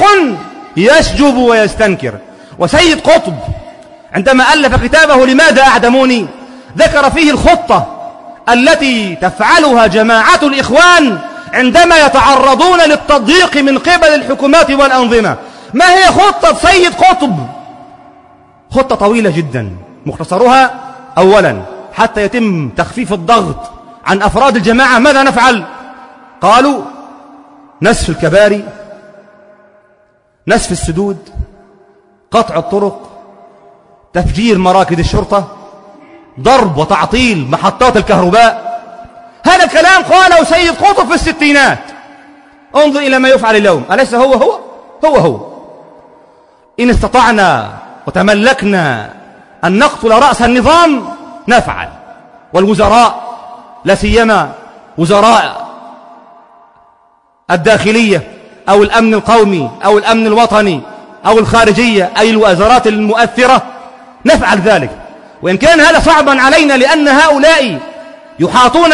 يسجب ويستنكر. وسيد قطب عندما ألف كتابه لماذا أعدموني ذكر فيه الخطة التي تفعلها جماعة الإخوان عندما يتعرضون للتضييق من قبل الحكومات والأنظمة. ما هي خطة سيد قطب؟ خطة طويلة جدا، مختصرها أولا حتى يتم تخفيف الضغط عن أفراد الجماعة ماذا نفعل؟ قالوا نسف الكباري، نسف السدود، قطع الطرق، تفجير مراكز الشرطة، ضرب وتعطيل محطات الكهرباء. هذا الكلام قاله سيد قطب في الستينات. انظر إلى ما يفعل اليوم، أليس هو هو هو هو إن استطعنا وتملكنا أن نقتل رأس النظام نفعل. والوزراء لا سيما وزراء الداخلية أو الأمن القومي أو الأمن الوطني أو الخارجية أي الوزارات المؤثرة نفعل ذلك، وإن كان هذا صعبا علينا لأن هؤلاء يحاطون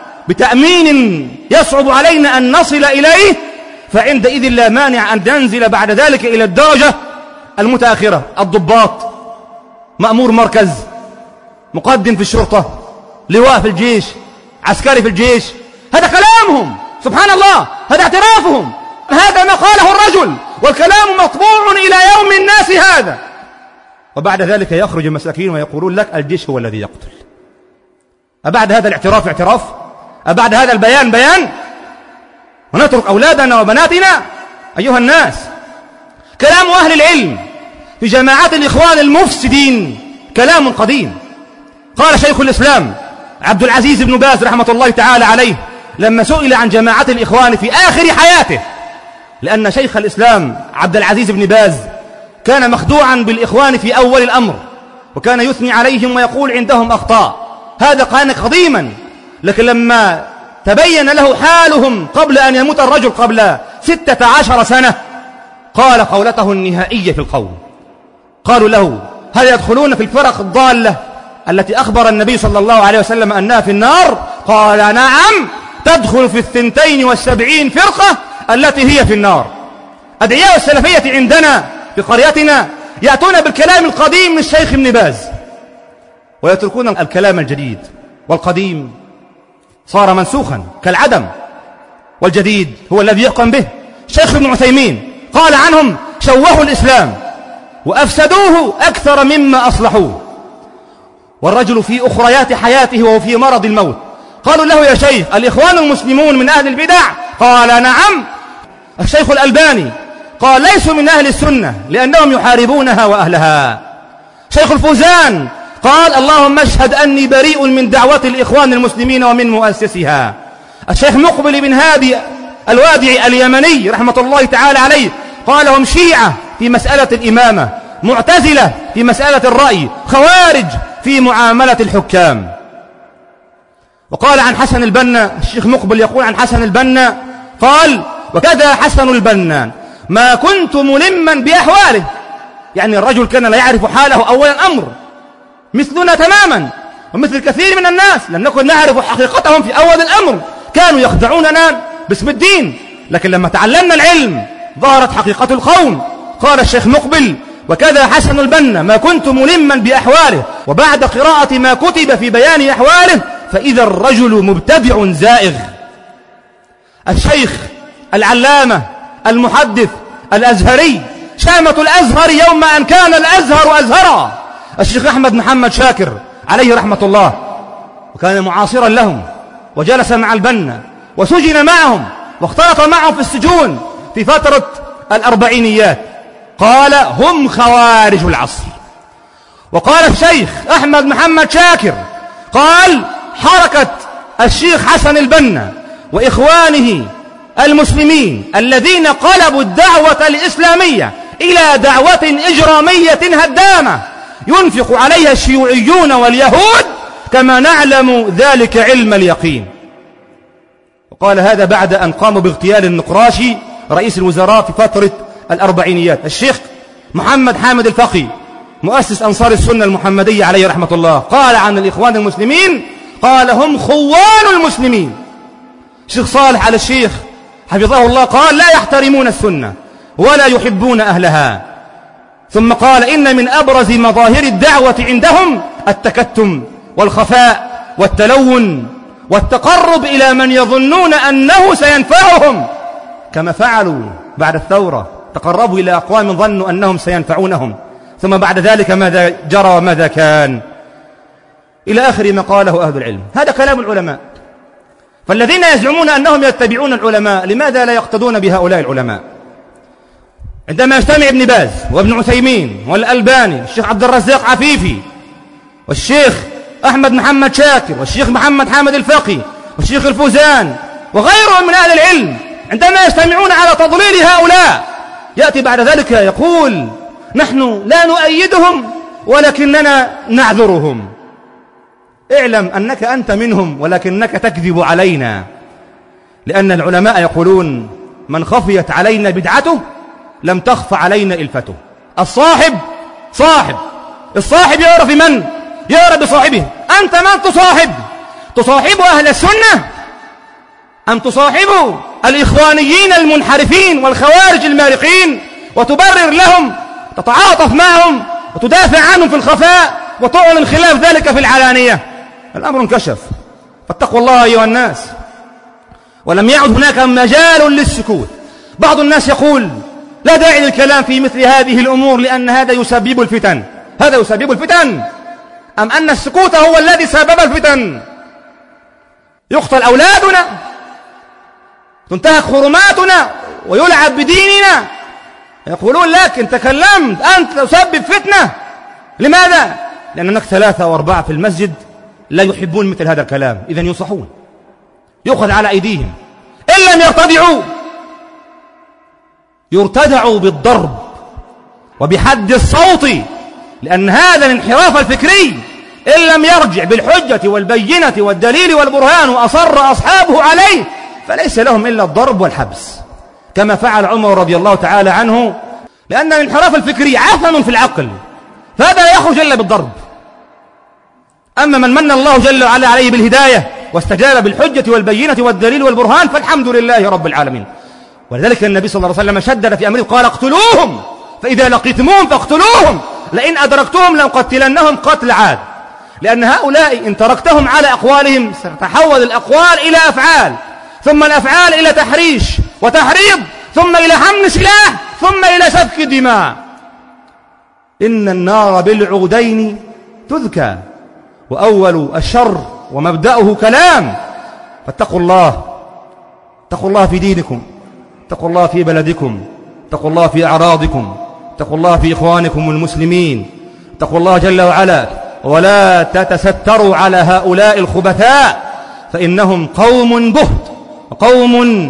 بتأمين يصعب علينا أن نصل إليه، فعندئذ لا مانع أن ننزل بعد ذلك إلى الدرجة المتأخرة. الضباط، مأمور مركز، مقدم في الشرطة، لواء في الجيش، عسكري في الجيش، هذا كلامهم سبحان الله، هذا اعترافهم، هذا ما قاله الرجل، والكلام مطبوع إلى يوم الناس هذا. وبعد ذلك يخرج المساكين ويقولون لك الجيش هو الذي يقتل. أبعد هذا الاعتراف اعتراف؟ أبعد هذا البيان بيان؟ ونترك أولادنا وبناتنا؟ أيها الناس، كلام أهل العلم في جماعات الإخوان المفسدين كلام قديم. قال شيخ الإسلام عبد العزيز بن باز رحمة الله تعالى عليه لما سئل عن جماعة الإخوان في آخر حياته، لأن شيخ الإسلام عبد العزيز بن باز كان مخدوعا بالإخوان في أول الأمر، وكان يثني عليهم ويقول عندهم أخطاء، هذا كان قديما. لكن لما تبين له حالهم قبل أن يموت الرجل قبل ستة عشر سنة قال قولته النهائية في القول. قالوا له هل يدخلون في الفرق الضالة التي أخبر النبي صلى الله عليه وسلم أنها في النار؟ قال نعم، تدخل في الثنتين والسبعين فرقة التي هي في النار. أدعياء السلفية عندنا في قريتنا يأتون بالكلام القديم من الشيخ ابن باز ويتركون الكلام الجديد، والقديم صار منسوخا كالعدم، والجديد هو الذي يحكم به. شيخ ابن عثيمين قال عنهم شوهوا الإسلام وأفسدوه أكثر مما أصلحوه، والرجل في أخريات حياته وهو في مرض الموت. قالوا له يا شيخ الإخوان المسلمون من أهل البدع؟ قال نعم. الشيخ الألباني قال ليسوا من أهل السنة لأنهم يحاربونها وأهلها. شيخ الفوزان قال اللهم اشهد أني بريء من دعوة الإخوان المسلمين ومن مؤسسها. الشيخ مقبل بن هادي الوادعي اليمني رحمة الله تعالى عليه قال هم شيعة في مسألة الإمامة، معتزلة في مسألة الرأي، خوارج في معاملة الحكام. وقال عن حسن البنا، الشيخ مقبل يقول عن حسن البنا قال وكذا حسن البنا ما كنت ملما بأحواله، يعني الرجل كان لا يعرف حاله أول الأمر مثلنا تماما ومثل كثير من الناس، لم نكن نعرف حقيقتهم في أول الأمر، كانوا يخدعوننا باسم الدين، لكن لما تعلمنا العلم ظهرت حقيقة القوم. قال الشيخ مقبل وكذا حسن البنا ما كنت ملما بأحواله، وبعد قراءة ما كتب في بيان أحواله فإذا الرجل مبتدع زائغ. الشيخ العلامة المحدث الأزهري شامة الأزهر يوم أن كان الأزهر أزهرا الشيخ أحمد محمد شاكر عليه رحمة الله، وكان معاصرا لهم وجلس مع البنا وسجن معهم واختلط معهم في السجون في فترة الأربعينيات، قال هم خوارج العصر. وقال الشيخ أحمد محمد شاكر قال حركة الشيخ حسن البنا وإخوانه المسلمين الذين قلبوا الدعوة الإسلامية إلى دعوة إجرامية هدامة ينفق عليها الشيوعيون واليهود كما نعلم ذلك علم اليقين. وقال هذا بعد أن قاموا باغتيال النقراشي رئيس الوزراء في فترة الأربعينيات. الشيخ محمد حامد الفقي مؤسس أنصار السنة المحمدية عليه رحمة الله قال عن الإخوان المسلمين قال هم خوان المسلمين. الشيخ صالح على الشيخ حفظه الله قال لا يحترمون السنة ولا يحبون أهلها. ثم قال إن من أبرز مظاهر الدعوة عندهم التكتم والخفاء والتلون والتقرب إلى من يظنون أنه سينفعهم، كما فعلوا بعد الثورة، تقربوا إلى أقوام ظنوا أنهم سينفعونهم، ثم بعد ذلك ماذا جرى وماذا كان، إلى آخر ما قاله أهل العلم. هذا كلام العلماء. فالذين يزعمون أنهم يتبعون العلماء لماذا لا يقتدون بهؤلاء العلماء؟ عندما يجتمع ابن باز وابن عثيمين والألباني الشيخ عبد الرزاق عفيفي والشيخ أحمد محمد شاكر والشيخ محمد حامد الفقي والشيخ الفوزان وغيرهم من أهل العلم، عندما يجتمعون على تضليل هؤلاء يأتي بعد ذلك يقول نحن لا نؤيدهم ولكننا نعذرهم. اعلم أنك أنت منهم ولكنك تكذب علينا، لأن العلماء يقولون من خفيت علينا بدعته لم تخف علينا إلفته. الصاحب صاحب، الصاحب يعرف من؟ يعرف بصاحبه. أنت من تصاحب؟ تصاحب أهل السنة أم تصاحب الإخوانيين المنحرفين والخوارج المارقين وتبرر لهم، تتعاطف معهم وتدافع عنهم في الخفاء وتعلن خلاف ذلك في العلانية؟ الأمر انكشف، فاتقوا الله أيها الناس، ولم يعد هناك مجال للسكوت. بعض الناس يقول لا داعي للكلام في مثل هذه الأمور لأن هذا يسبب الفتن. هذا يسبب الفتن أم أن السكوت هو الذي سبب الفتن؟ يقتل أولادنا، تنتهك حرماتنا ويلعب بديننا، يقولون لك إن تكلمت أنت تسبب فتنة. لماذا؟ لأن هناك ثلاثة أو أربعة في المسجد لا يحبون مثل هذا الكلام، إذن ينصحون، يؤخذ على أيديهم، إن لم يرتدعوا يرتدعوا بالضرب وبحد الصوت، لأن هذا الانحراف الفكري إن لم يرجع بالحجة والبينة والدليل والبرهان وأصر أصحابه عليه فليس لهم إلا الضرب والحبس، كما فعل عمر رضي الله تعالى عنه، لأن الانحراف الفكري عفن في العقل، فهذا لا يخرج إلا بالضرب. أما من من الله جل وعلا عليه بالهداية واستجاب بالحجة والبينة والدليل والبرهان فالحمد لله رب العالمين. ولذلك النبي صلى الله عليه وسلم شدد في أمره قال اقتلوهم، فإذا لقيتموهم فاقتلوهم، لئن أدركتهم لأقتلنهم قتل عاد، لأن هؤلاء إن تركتهم على أقوالهم ستتحول الأقوال إلى أفعال، ثم الأفعال إلى تحريش وتحريض، ثم إلى حمل سلاح، ثم إلى سفك دماء. إن النار بالعودين تذكى، وأول الشر ومبدأه كلام. فاتقوا الله، اتقوا الله في دينكم، اتقوا الله في بلدكم، اتقوا الله في أعراضكم، اتقوا الله في إخوانكم المسلمين، اتقوا الله جل وعلا، ولا تتستروا على هؤلاء الخبثاء، فإنهم قوم بهت وقوم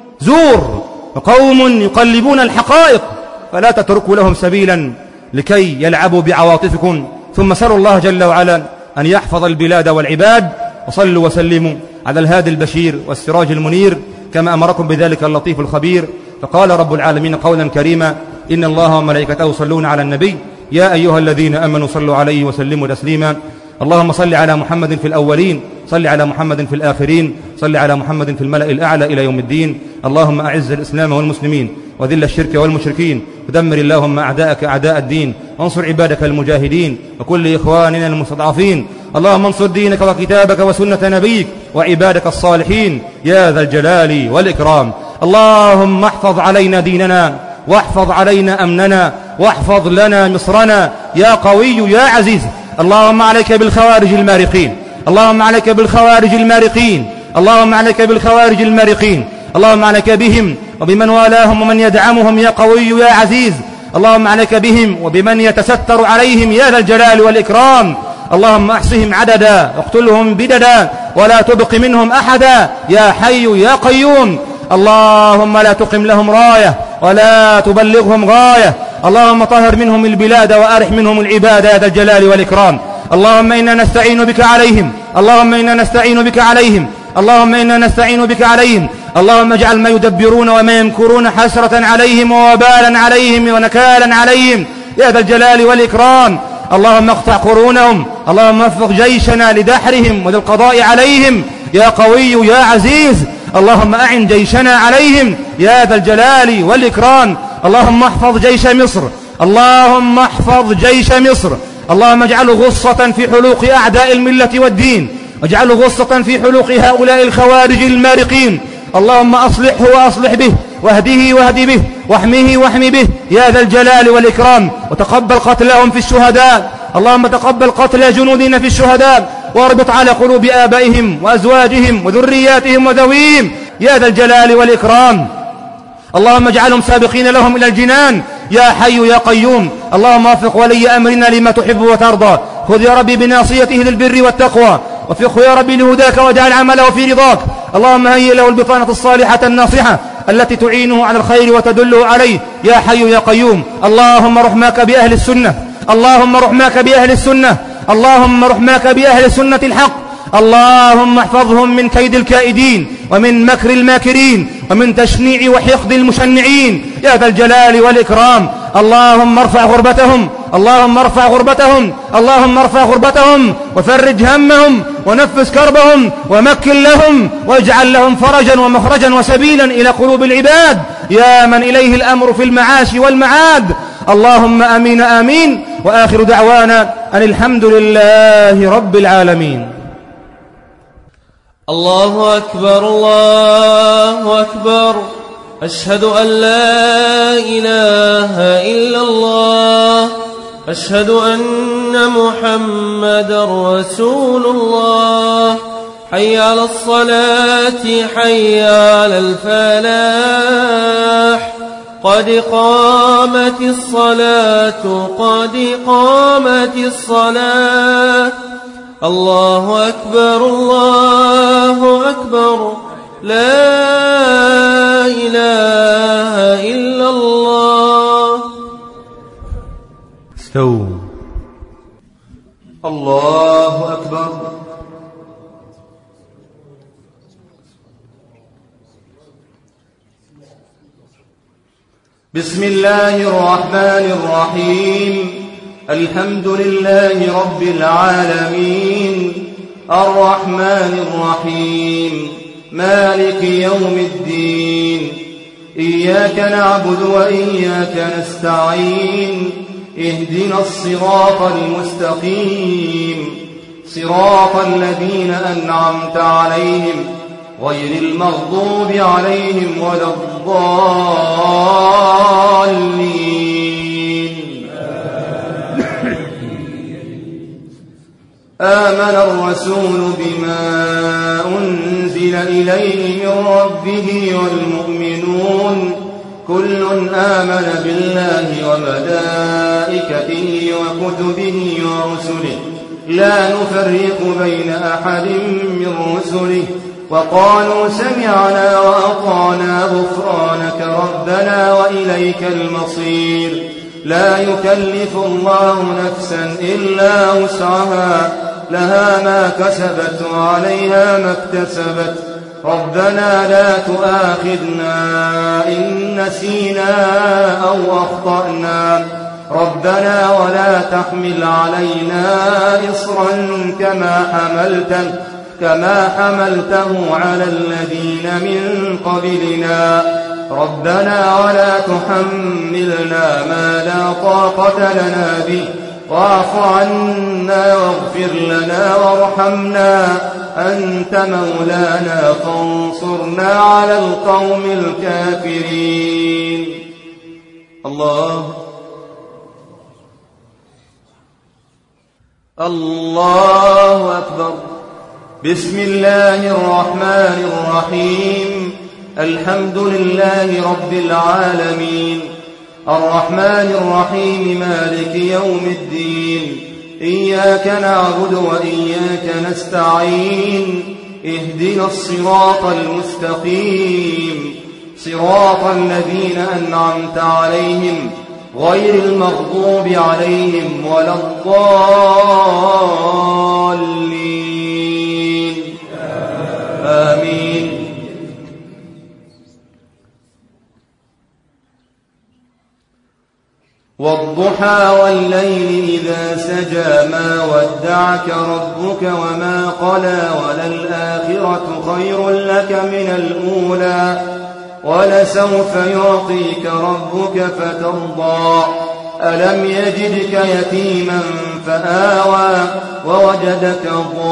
زور وقوم يقلبون الحقائق، فلا تتركوا لهم سبيلا لكي يلعبوا بعواطفكم. ثم سألوا الله جل وعلا أن يحفظ البلاد والعباد، وصلوا وسلموا على الهادي البشير والسراج المنير كما أمركم بذلك اللطيف الخبير. فقال رب العالمين قولا كريما: إن الله وملائكته يصلون على النبي يا أيها الذين آمنوا صلوا عليه وسلموا تسليما. اللهم صل على محمد في الأولين، صل على محمد في الآخرين، صل على محمد في الملأ الأعلى إلى يوم الدين. اللهم أعز الإسلام والمسلمين وذل الشرك والمشركين، ودمر اللهم أعداءك أعداء الدين، وانصر عبادك المجاهدين وكل إخواننا المستضعفين. اللهم انصر دينك وكتابك وسنة نبيك وعبادك الصالحين يا ذا الجلال والإكرام. اللهم احفظ علينا ديننا، واحفظ علينا أمننا، واحفظ لنا مصرنا يا قوي يا عزيز. اللهم عليك بالخوارج المارقين، اللهم عليك بالخوارج المارقين، اللهم عليك بالخوارج المارقين، اللهم عليك بهم وبمن والاهم ومن يدعمهم يا قوي يا عزيز. اللهم عليك بهم وبمن يتستر عليهم يا ذا الجلال والإكرام. اللهم احصهم عددا واقتلهم بددا ولا تبق منهم أحدا يا حي يا قيوم. اللهم لا تقم لهم راية ولا تبلغهم غاية. اللهم طهر منهم البلاد وأرح منهم العباد يا ذا الجلال والإكرام. اللهم إنا نستعين بك عليهم، اللهم إنا نستعين بك عليهم، اللهم إنا نستعين بك عليهم. اللهم اجعل ما يدبرون وما يمكرون حسرة عليهم ووبالا عليهم ونكالا عليهم يا ذا الجلال والإكرام. اللهم اقطع قرونهم، اللهم وفق جيشنا لدحرهم وللقضاء عليهم يا قوي يا عزيز. اللهم أعن جيشنا عليهم يا ذا الجلال والإكرام. اللهم احفظ جيش مصر، اللهم احفظ جيش مصر. اللهم اجعله غصة في حلوق أعداء الملة والدين، واجعله غصة في حلوق هؤلاء الخوارج المارقين. اللهم أصلحه وأصلح به، واهده واهد به، واحمه واحم به يا ذا الجلال والإكرام. وتقبل قتلهم في الشهداء، اللهم تقبل قتل جنودنا في الشهداء، واربط على قلوب آبائهم وأزواجهم وذرياتهم وذويهم يا ذا الجلال والإكرام. اللهم اجعلهم سابقين لهم إلى الجنان يا حي يا قيوم. اللهم وفق ولي أمرنا لما تحب وترضى. خذ يا ربي بناصيته للبر والتقوى، وفقه يا ربي لهداك، واجعل عمله في رضاك. اللهم هيئ له البطانة الصالحة الناصحة التي تعينه على الخير وتدله عليه يا حي يا قيوم. اللهم رحماك بأهل السنة، اللهم رحماك بأهل السنة، اللهم رحماك بأهل سنة الحق. اللهم احفظهم من كيد الكائدين، ومن مكر الماكرين، ومن تشنيع وحقد المشنعين يا ذا الجلال والإكرام. اللهم ارفع غربتهم، اللهم ارفع غربتهم، اللهم ارفع غربتهم، وفرج همهم، ونفس كربهم، ومكن لهم، واجعل لهم فرجا ومخرجا وسبيلا إلى قلوب العباد يا من إليه الأمر في المعاش والمعاد. اللهم آمين آمين. وآخر دعوانا أن الحمد لله رب العالمين. الله أكبر، الله أكبر. أشهد أن لا إله إلا الله، أشهد أن محمدا رسول الله. حي على الصلاة، حي على الفلاح، قد قامت الصلاة، قد قامت الصلاة. الله أكبر، الله أكبر. لا إله إلا الله. استووا. الله أكبر. بسم الله الرحمن الرحيم. الحمد لله رب العالمين، الرحمن الرحيم، مالك يوم الدين. إياك نعبد وإياك نستعين. اهدنا الصراط المستقيم، صراط الذين أنعمت عليهم غير المغضوب عليهم ولا الضالين. آمن الرسول بما أنزل إليه من ربه والمؤمنون كل آمن بالله وملائكته وكتبه ورسله لا نفرق بين أحد من رسله وقالوا سمعنا وأطعنا غفرانك ربنا وإليك المصير. لا يكلف الله نفسا إلا وسعها لها ما كسبت وعليها ما اكتسبت ربنا لا تؤاخذنا إن نسينا أو أخطأنا ربنا ولا تحمل علينا إصرا كما حملته كما حملته على الذين من قبلنا ربنا ولا تحملنا ما لا طاقة لنا به واعف عنا واغفر لنا وارحمنا أنت مولانا فانصرنا على القوم الكافرين. الله الله أكبر. بسم الله الرحمن الرحيم. الحمد لله رب العالمين الرحمن الرحيم مالك يوم الدين إياك نعبد وإياك نستعين اهدنا الصراط المستقيم صراط الذين أنعمت عليهم غير المغضوب عليهم ولا الضالين آمين. والضحى والليل إذا سجى ما ودعك ربك وما قلى وللآخرة خير لك من الأولى ولسوف يعطيك ربك فترضى. ألم يجدك يتيما فآوى ووجدك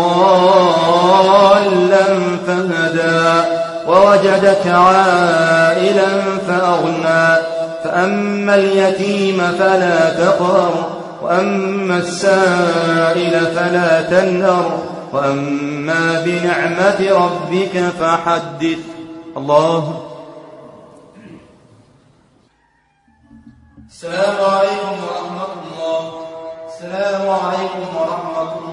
ضالا فهدى ووجدك عائلا فأغنى فأما اليتيم فلا تقهر وأما السائل فلا تنهر وأما بنعمة ربك فحدث. الله. السلام عليكم ورحمة الله. السلام عليكم ورحمة الله.